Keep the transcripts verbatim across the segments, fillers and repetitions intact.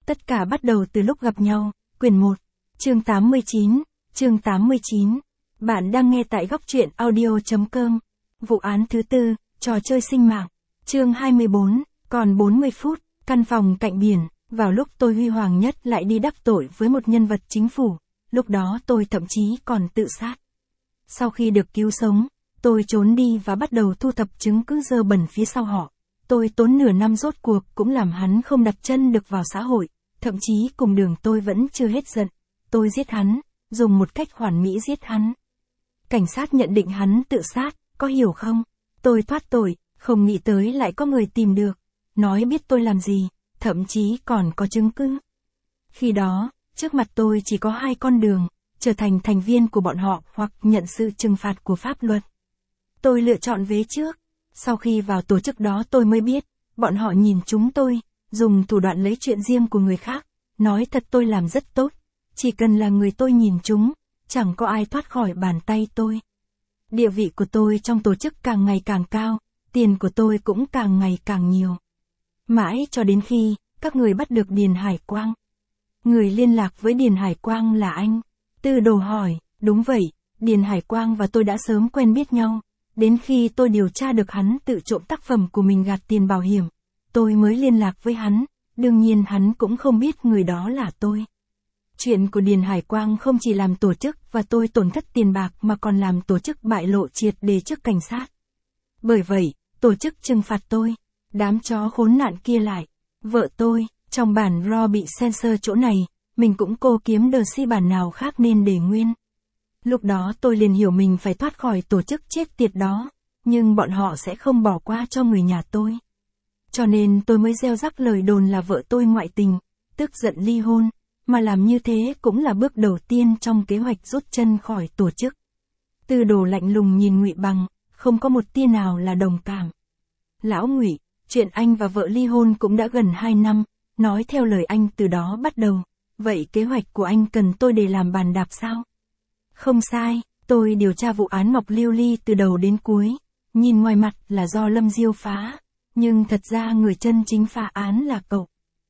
Tất cả bắt đầu từ lúc gặp nhau, quyển một, chương tám mươi chín, chương tám mươi chín. Bạn đang nghe tại góc truyện audio chấm com. Vụ án thứ tư, trò chơi sinh mạng. Chương hai mươi bốn, còn bốn mươi phút, căn phòng cạnh biển, vào lúc tôi huy hoàng nhất lại đi đắc tội với một nhân vật chính phủ, lúc đó tôi thậm chí còn tự sát. Sau khi được cứu sống, tôi trốn đi và bắt đầu thu thập chứng cứ dơ bẩn phía sau họ. Tôi tốn nửa năm rốt cuộc cũng làm hắn không đặt chân được vào xã hội, thậm chí cùng đường tôi vẫn chưa hết giận. Tôi giết hắn, dùng một cách hoàn mỹ giết hắn. Cảnh sát nhận định hắn tự sát, có hiểu không? Tôi thoát tội, không nghĩ tới lại có người tìm được, nói biết tôi làm gì, thậm chí còn có chứng cứ. Khi đó, trước mặt tôi chỉ có hai con đường, trở thành thành viên của bọn họ hoặc nhận sự trừng phạt của pháp luật. Tôi lựa chọn vế trước. Sau khi vào tổ chức đó tôi mới biết, bọn họ nhìn chúng tôi, dùng thủ đoạn lấy chuyện riêng của người khác, nói thật tôi làm rất tốt, chỉ cần là người tôi nhìn chúng, chẳng có ai thoát khỏi bàn tay tôi. Địa vị của tôi trong tổ chức càng ngày càng cao, tiền của tôi cũng càng ngày càng nhiều. Mãi cho đến khi, các người bắt được Điền Hải Quang. Người liên lạc với Điền Hải Quang là anh. Tư Đồ hỏi, đúng vậy, Điền Hải Quang và tôi đã sớm quen biết nhau. Đến khi tôi điều tra được hắn tự trộm tác phẩm của mình gạt tiền bảo hiểm, tôi mới liên lạc với hắn, đương nhiên hắn cũng không biết người đó là tôi. Chuyện của Điền Hải Quang không chỉ làm tổ chức và tôi tổn thất tiền bạc mà còn làm tổ chức bại lộ triệt để trước cảnh sát. Bởi vậy, tổ chức trừng phạt tôi, đám chó khốn nạn kia lại. Vợ tôi, trong bản raw bị censor chỗ này, mình cũng cố kiếm đờ si bản nào khác nên để nguyên. Lúc đó tôi liền hiểu mình phải thoát khỏi tổ chức chết tiệt đó, nhưng bọn họ sẽ không bỏ qua cho người nhà tôi. Cho nên tôi mới gieo rắc lời đồn là vợ tôi ngoại tình, tức giận ly hôn, mà làm như thế cũng là bước đầu tiên trong kế hoạch rút chân khỏi tổ chức. Tư Đồ lạnh lùng nhìn Ngụy Bằng, không có một tia nào là đồng cảm. Lão Ngụy, chuyện anh và vợ ly hôn cũng đã gần hai năm, nói theo lời anh từ đó bắt đầu, vậy kế hoạch của anh cần tôi để làm bàn đạp sao? Không sai, tôi điều tra vụ án Ngọc Lưu Ly từ đầu đến cuối, nhìn ngoài mặt là do Lâm Diêu phá, nhưng thật ra người chân chính phá án là cậu.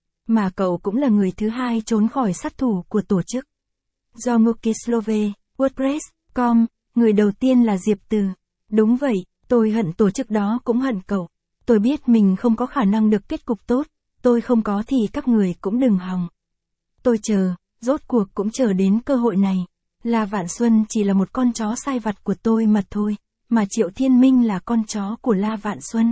Mà cậu cũng là người thứ hai trốn khỏi sát thủ của tổ chức. Do Mukislove, WordPress, com, người đầu tiên là Diệp Từ. Đúng vậy, tôi hận tổ chức đó cũng hận cậu. Tôi biết mình không có khả năng được kết cục tốt, tôi không có thì các người cũng đừng hòng. Tôi chờ, rốt cuộc cũng chờ đến cơ hội này. La Vạn Xuân chỉ là một con chó sai vặt của tôi mà thôi, mà Triệu Thiên Minh là con chó của La Vạn Xuân.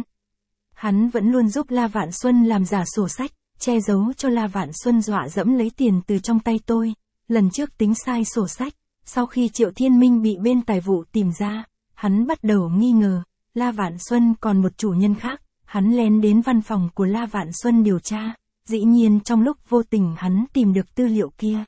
Hắn vẫn luôn giúp La Vạn Xuân làm giả sổ sách, che giấu cho La Vạn Xuân dọa dẫm lấy tiền từ trong tay tôi. Lần trước tính sai sổ sách, sau khi Triệu Thiên Minh bị bên tài vụ tìm ra, hắn bắt đầu nghi ngờ, La Vạn Xuân còn một chủ nhân khác, hắn lén đến văn phòng của La Vạn Xuân điều tra, dĩ nhiên trong lúc vô tình hắn tìm được tư liệu kia.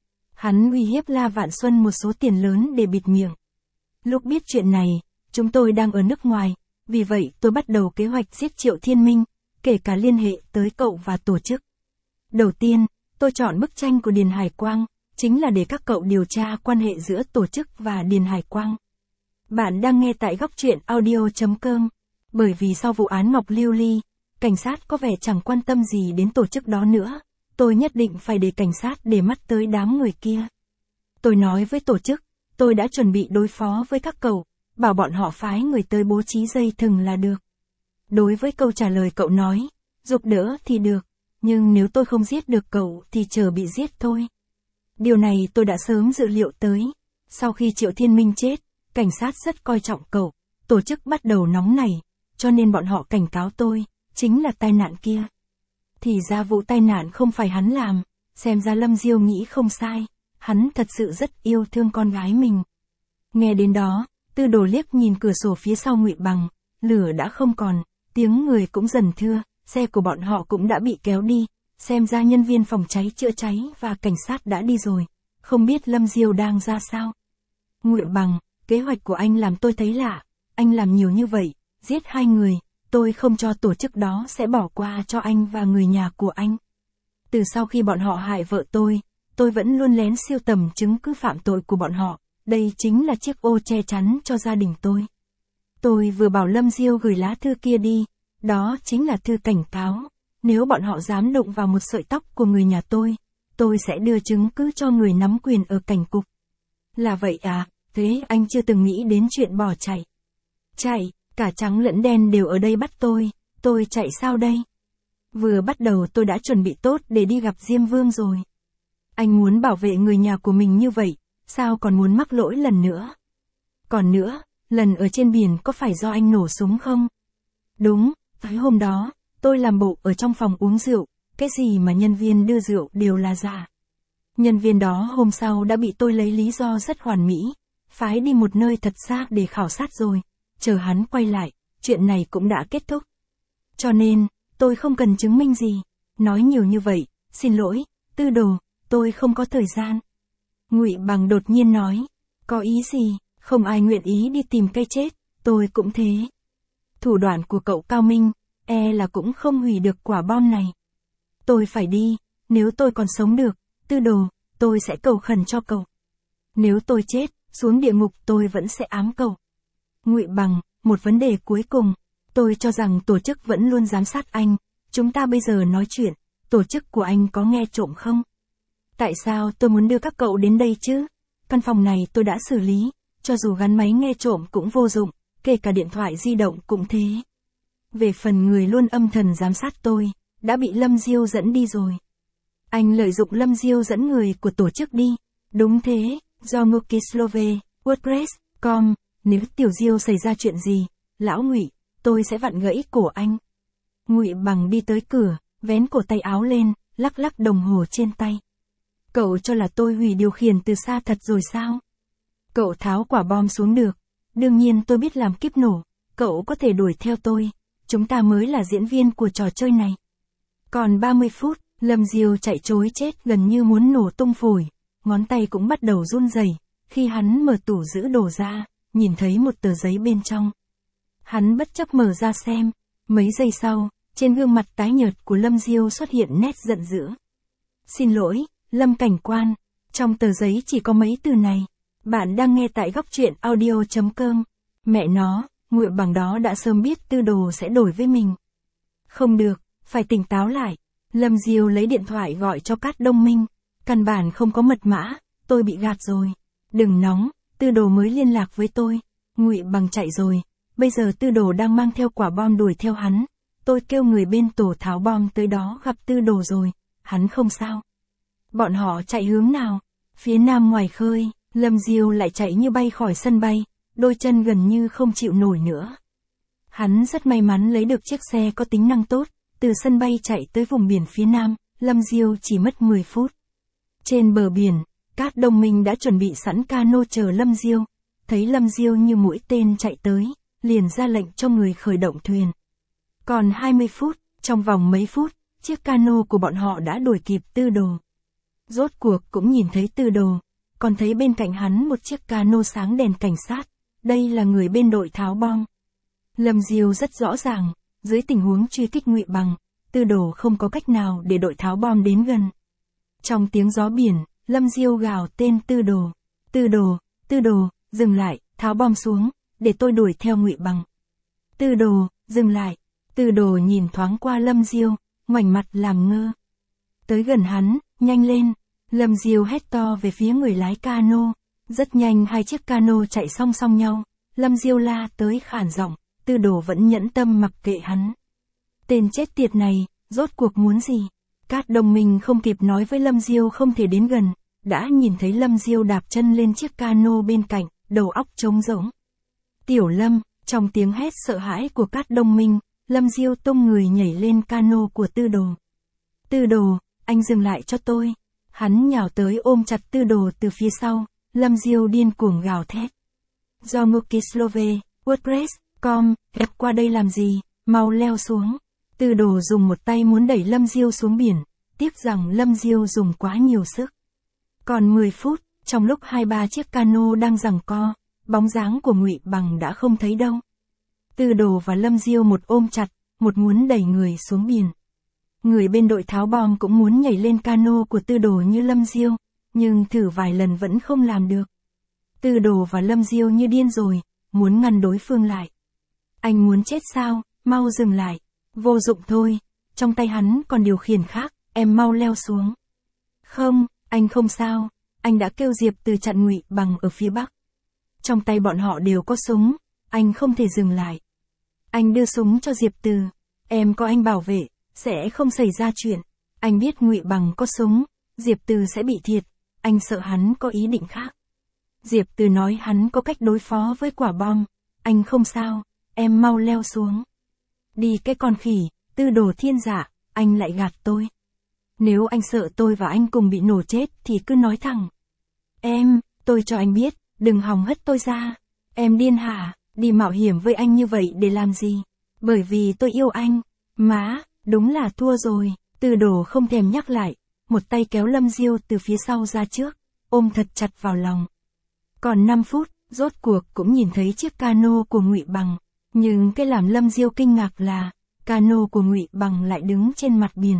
Hắn uy hiếp La Vạn Xuân một số tiền lớn để bịt miệng. Lúc biết chuyện này, chúng tôi đang ở nước ngoài, vì vậy tôi bắt đầu kế hoạch giết Triệu Thiên Minh, kể cả liên hệ tới cậu và tổ chức. Đầu tiên, tôi chọn bức tranh của Điền Hải Quang, chính là để các cậu điều tra quan hệ giữa tổ chức và Điền Hải Quang. Bạn đang nghe tại góc truyện audio chấm com, bởi vì sau vụ án Ngọc Lưu Ly, cảnh sát có vẻ chẳng quan tâm gì đến tổ chức đó nữa. Tôi nhất định phải để cảnh sát để mắt tới đám người kia. Tôi nói với tổ chức, tôi đã chuẩn bị đối phó với các cậu, bảo bọn họ phái người tới bố trí dây thừng là được. Đối với câu trả lời cậu nói, giúp đỡ thì được, nhưng nếu tôi không giết được cậu thì chờ bị giết thôi. Điều này tôi đã sớm dự liệu tới. Sau khi Triệu Thiên Minh chết, cảnh sát rất coi trọng cậu, tổ chức bắt đầu nóng nảy, cho nên bọn họ cảnh cáo tôi, chính là tai nạn kia. Thì ra vụ tai nạn không phải hắn làm, xem ra Lâm Diêu nghĩ không sai, hắn thật sự rất yêu thương con gái mình. Nghe đến đó, Tư Đồ liếc nhìn cửa sổ phía sau Ngụy Bằng, lửa đã không còn, tiếng người cũng dần thưa, xe của bọn họ cũng đã bị kéo đi, xem ra nhân viên phòng cháy chữa cháy và cảnh sát đã đi rồi, không biết Lâm Diêu đang ra sao. Ngụy Bằng, kế hoạch của anh làm tôi thấy lạ, anh làm nhiều như vậy, giết hai người. Tôi không cho tổ chức đó sẽ bỏ qua cho anh và người nhà của anh. Từ sau khi bọn họ hại vợ tôi, tôi vẫn luôn lén sưu tầm chứng cứ phạm tội của bọn họ, đây chính là chiếc ô che chắn cho gia đình tôi. Tôi vừa bảo Lâm Diêu gửi lá thư kia đi, đó chính là thư cảnh cáo. nếu bọn họ dám đụng vào một sợi tóc của người nhà tôi, tôi sẽ đưa chứng cứ cho người nắm quyền ở cảnh cục. Là vậy à, thế anh chưa từng nghĩ đến chuyện bỏ chạy. Chạy, cả trắng lẫn đen đều ở đây bắt tôi, tôi chạy sao đây? Vừa bắt đầu tôi đã chuẩn bị tốt để đi gặp Diêm Vương rồi. Anh muốn bảo vệ người nhà của mình như vậy, sao còn muốn mắc lỗi lần nữa? Còn nữa, lần ở trên biển có phải do anh nổ súng không? Đúng, tối hôm đó, tôi làm bộ ở trong phòng uống rượu, cái gì mà nhân viên đưa rượu đều là giả. Nhân viên đó hôm sau đã bị tôi lấy lý do rất hoàn mỹ, phái đi một nơi thật xa để khảo sát rồi, chờ hắn quay lại, chuyện này cũng đã kết thúc. Cho nên, tôi không cần chứng minh gì, nói nhiều như vậy, xin lỗi, Tư Đồ, tôi không có thời gian. Ngụy Bằng đột nhiên nói, có ý gì, không ai nguyện ý đi tìm cái chết, tôi cũng thế. Thủ đoạn của cậu cao minh, e là cũng không hủy được quả bom này. Tôi phải đi, nếu tôi còn sống được, Tư Đồ, tôi sẽ cầu khẩn cho cậu. Nếu tôi chết, xuống địa ngục tôi vẫn sẽ ám cậu. Ngụy Bằng, một vấn đề cuối cùng, tôi cho rằng tổ chức vẫn luôn giám sát anh, chúng ta bây giờ nói chuyện, tổ chức của anh có nghe trộm không? Tại sao tôi muốn đưa các cậu đến đây chứ? Căn phòng này tôi đã xử lý, cho dù gắn máy nghe trộm cũng vô dụng, kể cả điện thoại di động cũng thế. Về phần người luôn âm thầm giám sát tôi, đã bị Lâm Diêu dẫn đi rồi. Anh lợi dụng Lâm Diêu dẫn người của tổ chức đi. Đúng thế, do Mukislove, WordPress, com, nếu Tiểu Diêu xảy ra chuyện gì, lão Ngụy, tôi sẽ vặn gãy cổ anh. Ngụy Bằng đi tới cửa, vén cổ tay áo lên, lắc lắc đồng hồ trên tay. Cậu cho là tôi hủy điều khiển từ xa thật rồi sao? Cậu tháo quả bom xuống được. Đương nhiên tôi biết làm kíp nổ, cậu có thể đuổi theo tôi. Chúng ta mới là diễn viên của trò chơi này. Còn ba mươi phút, Lâm Diêu chạy trối chết gần như muốn nổ tung phổi. Ngón tay cũng bắt đầu run rẩy khi hắn mở tủ giữ đồ ra, nhìn thấy một tờ giấy bên trong. Hắn bất chấp mở ra xem. Mấy giây sau, trên gương mặt tái nhợt của Lâm Diêu xuất hiện nét giận dữ. Xin lỗi, Lâm cảnh quan. Trong tờ giấy chỉ có mấy từ này. Bạn đang nghe tại góc truyện audio chấm com. Mẹ nó, Ngụy Bằng đó đã sớm biết Tư Đồ sẽ đổi với mình. Không được, phải tỉnh táo lại. Lâm Diêu lấy điện thoại gọi cho Cát Đông Minh. Căn bản không có mật mã, tôi bị gạt rồi. Đừng nóng, Tư Đồ mới liên lạc với tôi. Ngụy Bằng chạy rồi, bây giờ Tư Đồ đang mang theo quả bom đuổi theo hắn. Tôi kêu người bên tổ tháo bom tới đó gặp Tư Đồ rồi, hắn không sao. Bọn họ chạy hướng nào? Phía nam ngoài khơi. Lâm Diêu lại chạy như bay khỏi sân bay, đôi chân gần như không chịu nổi nữa. Hắn rất may mắn lấy được chiếc xe có tính năng tốt, từ sân bay chạy tới vùng biển phía nam, Lâm Diêu chỉ mất mười phút. Trên bờ biển, Cát Đông Minh đã chuẩn bị sẵn cano chờ Lâm Diêu, thấy Lâm Diêu như mũi tên chạy tới, liền ra lệnh cho người khởi động thuyền. Còn hai mươi phút, trong vòng mấy phút, chiếc cano của bọn họ đã đuổi kịp Tư Đồ. Rốt cuộc cũng nhìn thấy Tư Đồ. Còn thấy bên cạnh hắn một chiếc cano sáng đèn cảnh sát, đây là người bên đội tháo bom. Lâm Diêu rất rõ ràng, dưới tình huống truy kích Ngụy Bằng, Tư Đồ không có cách nào để đội tháo bom đến gần. Trong tiếng gió biển, Lâm Diêu gào tên Tư Đồ. Tư Đồ, Tư Đồ, dừng lại, tháo bom xuống, để tôi đuổi theo Ngụy Bằng. Tư Đồ, dừng lại. Tư Đồ nhìn thoáng qua Lâm Diêu, ngoảnh mặt làm ngơ. Tới gần hắn, nhanh lên. Lâm Diêu hét to về phía người lái cano. Rất nhanh hai chiếc cano chạy song song nhau. Lâm Diêu la tới khản giọng, Tư Đồ vẫn nhẫn tâm mặc kệ hắn. Tên chết tiệt này, rốt cuộc muốn gì? Cát Đông Minh không kịp nói với Lâm Diêu không thể đến gần, đã nhìn thấy Lâm Diêu đạp chân lên chiếc cano bên cạnh, đầu óc trống rỗng. Tiểu Lâm, trong tiếng hét sợ hãi của Cát Đông Minh, Lâm Diêu tung người nhảy lên cano của Tư Đồ. Tư Đồ, anh dừng lại cho tôi. Hắn nhào tới ôm chặt Tư Đồ từ phía sau, Lâm Diêu điên cuồng gào thét. Do Mukislove, WordPress, com, ép qua đây làm gì, mau leo xuống. Tư Đồ dùng một tay muốn đẩy Lâm Diêu xuống biển, tiếc rằng Lâm Diêu dùng quá nhiều sức. Còn mười phút, trong lúc hai ba chiếc cano đang giằng co, bóng dáng của Ngụy Bằng đã không thấy đâu. Tư Đồ và Lâm Diêu một ôm chặt, một muốn đẩy người xuống biển. Người bên đội tháo bom cũng muốn nhảy lên cano của Tư Đồ như Lâm Diêu, nhưng thử vài lần vẫn không làm được. Tư Đồ và Lâm Diêu như điên rồi, muốn ngăn đối phương lại. Anh muốn chết sao, mau dừng lại. Vô dụng thôi. trong tay hắn còn điều khiển khác, em mau leo xuống. Không, anh không sao, anh đã kêu Diệp Từ chặn Ngụy Bằng ở phía bắc. Trong tay bọn họ đều có súng, anh không thể dừng lại. Anh đưa súng cho Diệp Từ, em có anh bảo vệ, sẽ không xảy ra chuyện. Anh biết Ngụy Bằng có súng, Diệp Từ sẽ bị thiệt, anh sợ hắn có ý định khác. Diệp Từ nói hắn có cách đối phó với quả bom, anh không sao, em mau leo xuống. Đi cái con khỉ, Tư Đồ Thiên Dạ, anh lại gạt tôi. Nếu anh sợ tôi và anh cùng bị nổ chết thì cứ nói thẳng. Em, tôi cho anh biết, đừng hòng hất tôi ra. Em điên hả, đi mạo hiểm với anh như vậy để làm gì? Bởi vì tôi yêu anh. Má, đúng là thua rồi. Tư Đồ không thèm nhắc lại, một tay kéo Lâm Diêu từ phía sau ra trước, ôm thật chặt vào lòng. Còn năm phút, rốt cuộc cũng nhìn thấy chiếc cano của Ngụy Bằng, nhưng cái làm Lâm Diêu kinh ngạc là, cano của Ngụy Bằng lại đứng trên mặt biển.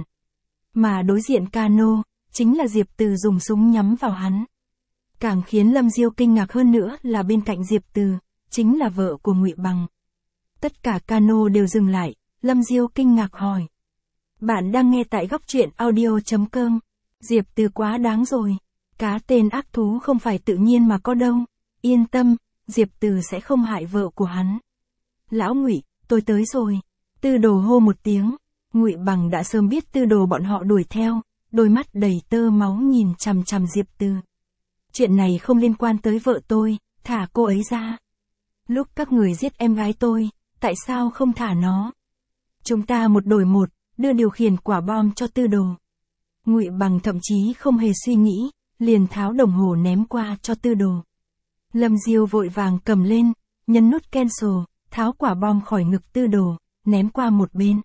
Mà đối diện cano, chính là Diệp Từ dùng súng nhắm vào hắn. Càng khiến Lâm Diêu kinh ngạc hơn nữa là bên cạnh Diệp Từ, chính là vợ của Ngụy Bằng. Tất cả cano đều dừng lại, Lâm Diêu kinh ngạc hỏi. Bạn đang nghe tại góc truyện audio chấm com. Diệp Từ quá đáng rồi. Cá tên ác thú không phải tự nhiên mà có đâu. Yên tâm, Diệp Từ sẽ không hại vợ của hắn. Lão Ngụy, tôi tới rồi. Tư Đồ hô một tiếng. Ngụy Bằng đã sớm biết Tư Đồ bọn họ đuổi theo, đôi mắt đầy tơ máu nhìn chằm chằm Diệp Từ. Chuyện này không liên quan tới vợ tôi, thả cô ấy ra. Lúc các người giết em gái tôi, tại sao không thả nó? Chúng ta một đổi một, đưa điều khiển quả bom cho Tư Đồ. Ngụy Bằng thậm chí không hề suy nghĩ, liền tháo đồng hồ ném qua cho Tư Đồ. Lâm Diêu vội vàng cầm lên, nhấn nút cancel, tháo quả bom khỏi ngực Tư Đồ, ném qua một bên.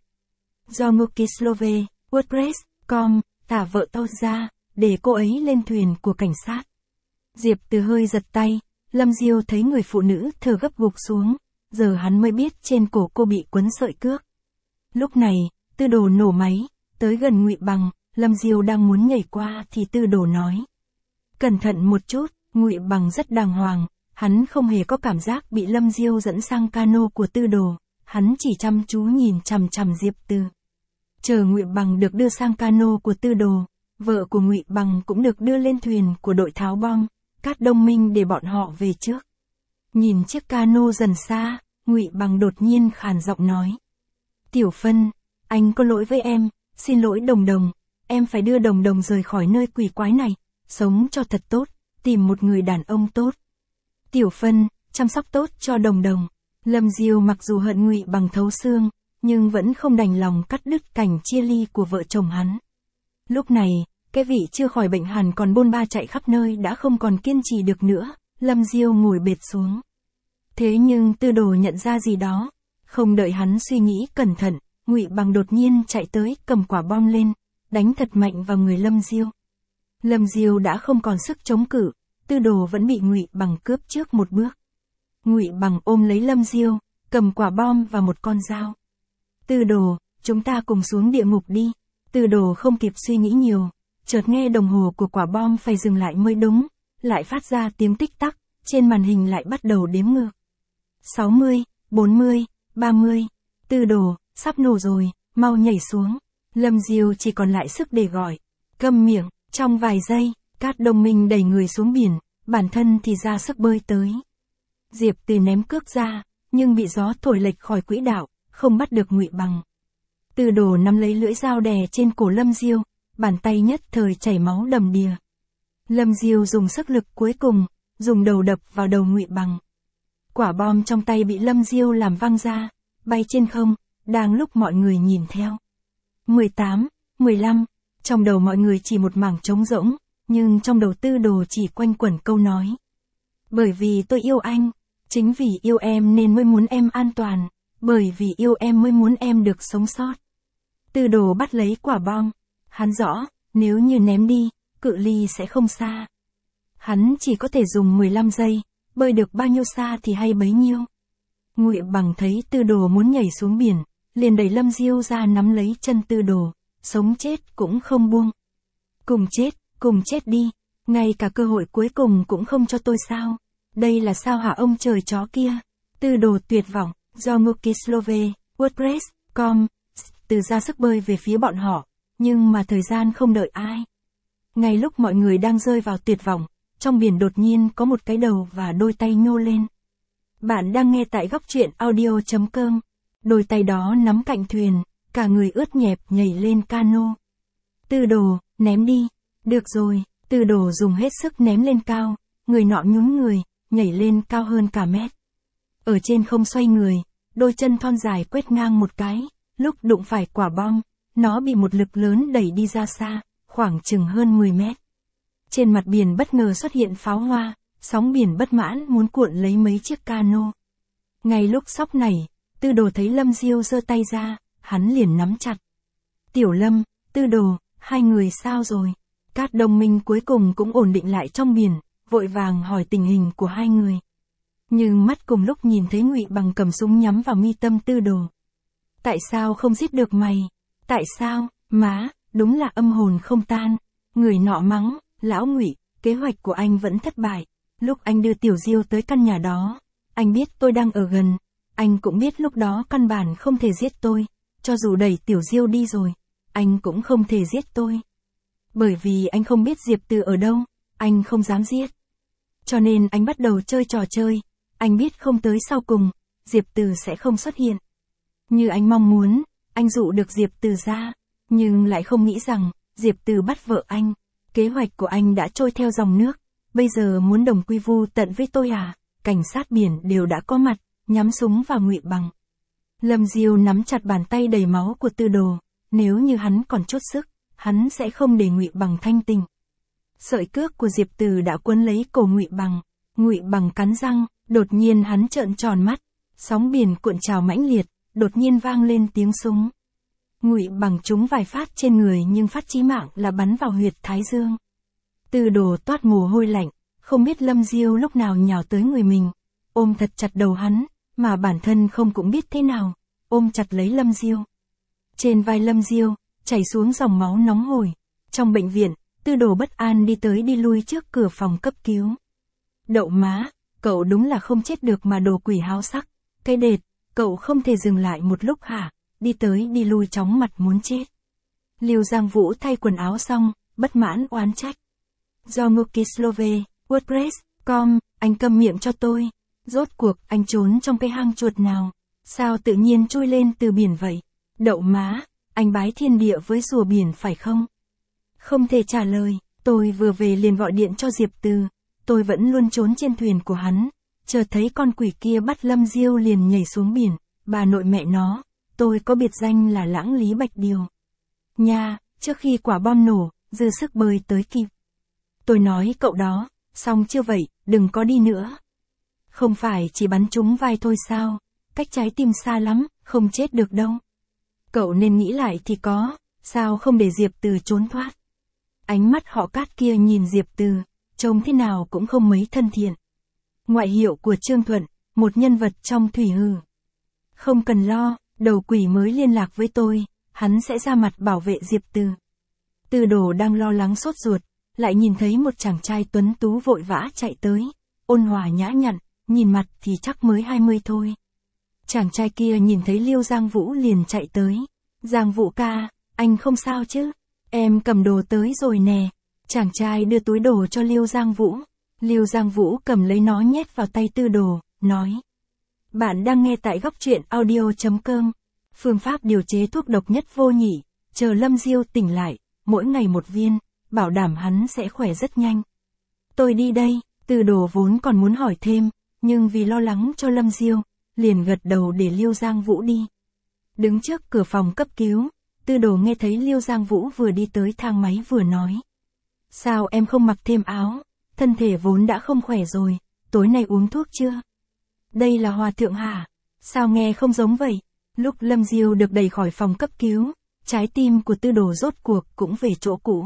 Do Mukislove, WordPress, com, thả vợ tôi ra, để cô ấy lên thuyền của cảnh sát. Diệp Từ hơi giật tay, Lâm Diêu thấy người phụ nữ thở gấp gục xuống, giờ hắn mới biết trên cổ cô bị quấn sợi cước. Lúc này, Tư Đồ nổ máy, tới gần Ngụy Bằng, Lâm Diêu đang muốn nhảy qua thì Tư Đồ nói. Cẩn thận một chút, Ngụy Bằng rất đàng hoàng, hắn không hề có cảm giác bị Lâm Diêu dẫn sang cano của Tư Đồ, hắn chỉ chăm chú nhìn chằm chằm Diệp Từ. Chờ Ngụy Bằng được đưa sang cano của Tư Đồ, vợ của Ngụy Bằng cũng được đưa lên thuyền của đội tháo bom, Cát Đông Minh để bọn họ về trước. Nhìn chiếc cano dần xa, Ngụy Bằng đột nhiên khàn giọng nói. Tiểu Phân, anh có lỗi với em, xin lỗi Đồng Đồng, em phải đưa Đồng Đồng rời khỏi nơi quỷ quái này, sống cho thật tốt, tìm một người đàn ông tốt. Tiểu Phân, chăm sóc tốt cho Đồng Đồng. Lâm Diêu mặc dù hận Ngụy Bằng thấu xương, nhưng vẫn không đành lòng cắt đứt cảnh chia ly của vợ chồng hắn. Lúc này, cái vị chưa khỏi bệnh hẳn còn bôn ba chạy khắp nơi đã không còn kiên trì được nữa, Lâm Diêu ngồi bệt xuống. Thế nhưng Tư Đồ nhận ra gì đó, không đợi hắn suy nghĩ cẩn thận, Ngụy Bằng đột nhiên chạy tới cầm quả bom lên, đánh thật mạnh vào người Lâm Diêu. Lâm Diêu đã không còn sức chống cự, Tư Đồ vẫn bị Ngụy Bằng cướp trước một bước. Ngụy Bằng ôm lấy Lâm Diêu, cầm quả bom và một con dao. Tư Đồ, chúng ta cùng xuống địa ngục đi. Tư Đồ không kịp suy nghĩ nhiều, chợt nghe đồng hồ của quả bom phải dừng lại mới đúng, lại phát ra tiếng tích tắc, trên màn hình lại bắt đầu đếm ngược. sáu mươi, bốn mươi, ba mươi, Tư Đồ, sắp nổ rồi, mau nhảy xuống. Lâm Diêu chỉ còn lại sức để gọi. Câm miệng, trong vài giây, Cát Đông Minh đẩy người xuống biển, bản thân thì ra sức bơi tới. Diệp Từ ném cước ra, nhưng bị gió thổi lệch khỏi quỹ đạo, không bắt được Ngụy Bằng. Tư Đồ nắm lấy lưỡi dao đè trên cổ Lâm Diêu, bàn tay nhất thời chảy máu đầm đìa. Lâm Diêu dùng sức lực cuối cùng, dùng đầu đập vào đầu Ngụy Bằng. Quả bom trong tay bị Lâm Diêu làm văng ra, bay trên không, đang lúc mọi người nhìn theo. mười tám, mười lăm, trong đầu mọi người chỉ một mảng trống rỗng, nhưng trong đầu Tư Đồ chỉ quanh quẩn câu nói. Bởi vì tôi yêu anh, chính vì yêu em nên mới muốn em an toàn, bởi vì yêu em mới muốn em được sống sót. Tư Đồ bắt lấy quả bom, hắn rõ, nếu như ném đi, cự ly sẽ không xa. Hắn chỉ có thể dùng mười lăm giây, bơi được bao nhiêu xa thì hay bấy nhiêu. Ngụy Bằng thấy Tư Đồ muốn nhảy xuống biển, liền đẩy Lâm Diêu ra nắm lấy chân Tư Đồ, sống chết cũng không buông. Cùng chết, cùng chết đi, ngay cả cơ hội cuối cùng cũng không cho tôi sao? Đây là sao hả ông trời chó kia? Tư Đồ tuyệt vọng, do Mukislove, WordPress, com, Từ ra sức bơi về phía bọn họ, nhưng mà thời gian không đợi ai. Ngay lúc mọi người đang rơi vào tuyệt vọng, trong biển đột nhiên có một cái đầu và đôi tay nhô lên. Bạn đang nghe tại góc truyện audio chấm com. Đôi tay đó nắm cạnh thuyền, cả người ướt nhẹp nhảy lên cano. Tư Đồ, ném đi. Được rồi, Tư Đồ dùng hết sức ném lên cao, người nọ nhún người, nhảy lên cao hơn cả mét. Ở trên không xoay người, đôi chân thon dài quét ngang một cái, lúc đụng phải quả bom, nó bị một lực lớn đẩy đi ra xa, khoảng chừng hơn mười mét. Trên mặt biển bất ngờ xuất hiện pháo hoa, sóng biển bất mãn muốn cuộn lấy mấy chiếc cano. Ngay lúc sóc nảy, Tư Đồ thấy Lâm Diêu giơ tay ra, hắn liền nắm chặt. Tiểu Lâm, Tư Đồ, hai người sao rồi? Các đồng minh cuối cùng cũng ổn định lại trong biển, vội vàng hỏi tình hình của hai người. Nhưng mắt cùng lúc nhìn thấy Ngụy Bằng cầm súng nhắm vào mi tâm Tư Đồ. Tại sao không giết được mày? Tại sao? Má, đúng là âm hồn không tan. Người nọ mắng, lão Ngụy, kế hoạch của anh vẫn thất bại. Lúc anh đưa Tiểu Diêu tới căn nhà đó, anh biết tôi đang ở gần. Anh cũng biết lúc đó căn bản không thể giết tôi. Cho dù đẩy Tiểu Diêu đi rồi, anh cũng không thể giết tôi. Bởi vì anh không biết Diệp Từ ở đâu, anh không dám giết. Cho nên anh bắt đầu chơi trò chơi. Anh biết không tới sau cùng, Diệp Từ sẽ không xuất hiện. Như anh mong muốn, anh dụ được Diệp Từ ra, nhưng lại không nghĩ rằng, Diệp Từ bắt vợ anh. Kế hoạch của anh đã trôi theo dòng nước, bây giờ muốn đồng quy vu tận với tôi à? Cảnh sát biển đều đã có mặt, nhắm súng vào Ngụy Bằng. Lâm Diêu nắm chặt bàn tay đầy máu của Tư Đồ, nếu như hắn còn chút sức, hắn sẽ không để Ngụy Bằng thanh tình. Sợi cước của Diệp Từ đã quấn lấy cổ Ngụy Bằng, Ngụy Bằng cắn răng, đột nhiên hắn trợn tròn mắt, sóng biển cuộn trào mãnh liệt, đột nhiên vang lên tiếng súng. Ngụy Bằng trúng vài phát trên người nhưng phát chí mạng là bắn vào huyệt thái dương. Tư Đồ toát mồ hôi lạnh, không biết Lâm Diêu lúc nào nhào tới người mình, ôm thật chặt đầu hắn, mà bản thân không cũng biết thế nào, ôm chặt lấy Lâm Diêu. Trên vai Lâm Diêu, chảy xuống dòng máu nóng hổi. Trong bệnh viện, Tư Đồ bất an đi tới đi lui trước cửa phòng cấp cứu. Đậu má, cậu đúng là không chết được mà đồ quỷ háo sắc. Cái đệt, cậu không thể dừng lại một lúc hả? Đi tới đi lui chóng mặt muốn chết. Lưu Giang Vũ thay quần áo xong, bất mãn oán trách. Do Mukislove, WordPress, com, anh câm miệng cho tôi. Rốt cuộc anh trốn trong cái hang chuột nào? Sao tự nhiên trôi lên từ biển vậy? Đậu má, anh bái thiên địa với rùa biển phải không? Không thể trả lời, tôi vừa về liền gọi điện cho Diệp Từ. Tôi vẫn luôn trốn trên thuyền của hắn. Chợt thấy con quỷ kia bắt Lâm Diêu liền nhảy xuống biển. Bà nội mẹ nó, tôi có biệt danh là Lãng Lý Bạch Điều. Nha, trước khi quả bom nổ, dư sức bơi tới kịp. Tôi nói cậu đó, xong chưa vậy, đừng có đi nữa. Không phải chỉ bắn trúng vai thôi sao? Cách trái tim xa lắm, không chết được đâu. Cậu nên nghĩ lại thì có, sao không để Diệp Từ trốn thoát? Ánh mắt họ Cát kia nhìn Diệp Từ, trông thế nào cũng không mấy thân thiện. Ngoại hiệu của Trương Thuận, một nhân vật trong thủy hử. Không cần lo, đầu quỷ mới liên lạc với tôi, hắn sẽ ra mặt bảo vệ Diệp Từ. Tư Đồ đang lo lắng sốt ruột, lại nhìn thấy một chàng trai tuấn tú vội vã chạy tới, ôn hòa nhã nhặn, nhìn mặt thì chắc mới hai mươi thôi. Chàng trai kia nhìn thấy Liêu Giang Vũ liền chạy tới. Giang Vũ ca, anh không sao chứ? Em cầm đồ tới rồi nè. Chàng trai đưa túi đồ cho Liêu Giang Vũ. Liêu Giang Vũ cầm lấy nó nhét vào tay Tư Đồ, nói. Bạn đang nghe tại góc truyện audio chấm com. Phương pháp điều chế thuốc độc nhất vô nhị, chờ Lâm Diêu tỉnh lại, mỗi ngày một viên, bảo đảm hắn sẽ khỏe rất nhanh. Tôi đi đây, Tư Đồ vốn còn muốn hỏi thêm, nhưng vì lo lắng cho Lâm Diêu, liền gật đầu để Liêu Giang Vũ đi. Đứng trước cửa phòng cấp cứu, Tư Đồ nghe thấy Liêu Giang Vũ vừa đi tới thang máy vừa nói. Sao em không mặc thêm áo, thân thể vốn đã không khỏe rồi, tối nay uống thuốc chưa? Đây là hòa thượng hả? Sao nghe không giống vậy? Lúc Lâm Diêu được đẩy khỏi phòng cấp cứu, trái tim của Tư Đồ rốt cuộc cũng về chỗ cũ.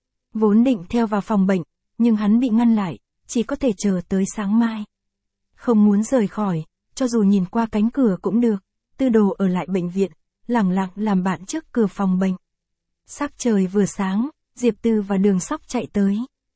Vốn định theo vào phòng bệnh, nhưng hắn bị ngăn lại, chỉ có thể chờ tới sáng mai. Không muốn rời khỏi, cho dù nhìn qua cánh cửa cũng được, Tư Đồ ở lại bệnh viện, lẳng lặng làm bạn trước cửa phòng bệnh. Sắc trời vừa sáng, Diệp Từ và Đường Sóc chạy tới.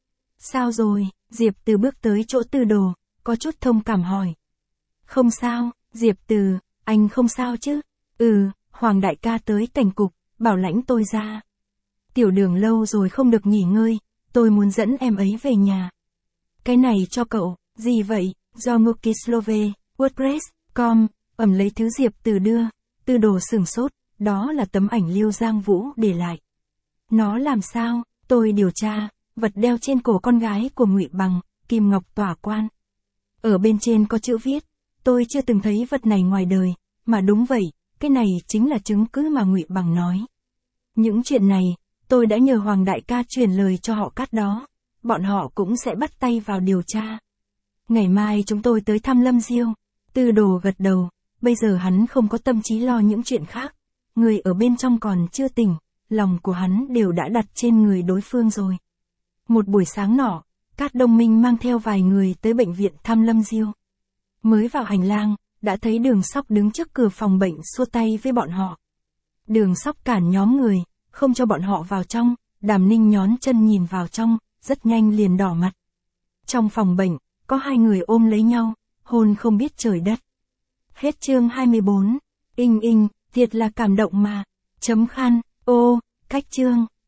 Sao rồi? Diệp Từ bước tới chỗ Tư Đồ, có chút thông cảm hỏi. Không sao, Diệp Từ, anh không sao chứ? Ừ, Hoàng đại ca tới cảnh cục, bảo lãnh tôi ra. Tiểu Đường lâu rồi không được nghỉ ngơi, tôi muốn dẫn em ấy về nhà. Cái này cho cậu, gì vậy, do Mukislove, WordPress, com, ẩm lấy thứ Diệp Từ đưa, Tư Đồ sửng sốt, đó là tấm ảnh Liêu Giang Vũ để lại. Nó làm sao, tôi điều tra, vật đeo trên cổ con gái của Ngụy Bằng, kim ngọc tỏa quan. Ở bên trên có chữ viết, tôi chưa từng thấy vật này ngoài đời, mà đúng vậy, cái này chính là chứng cứ mà Ngụy Bằng nói. Những chuyện này, tôi đã nhờ Hoàng đại ca truyền lời cho họ Cát đó, bọn họ cũng sẽ bắt tay vào điều tra. Ngày mai chúng tôi tới thăm Lâm Diêu. Tư Đồ gật đầu, bây giờ hắn không có tâm trí lo những chuyện khác. Người ở bên trong còn chưa tỉnh, lòng của hắn đều đã đặt trên người đối phương rồi. Một buổi sáng nọ, Cát Đông Minh mang theo vài người tới bệnh viện thăm Lâm Diêu. Mới vào hành lang, đã thấy Đường Sóc đứng trước cửa phòng bệnh xua tay với bọn họ. Đường Sóc cản nhóm người, không cho bọn họ vào trong, Đàm Ninh nhón chân nhìn vào trong, rất nhanh liền đỏ mặt. Trong phòng bệnh, có hai người ôm lấy nhau, hôn không biết trời đất. Hết chương hai mươi bốn. Inh inh, thiệt là cảm động mà. Chấm khan, ô, cách chương.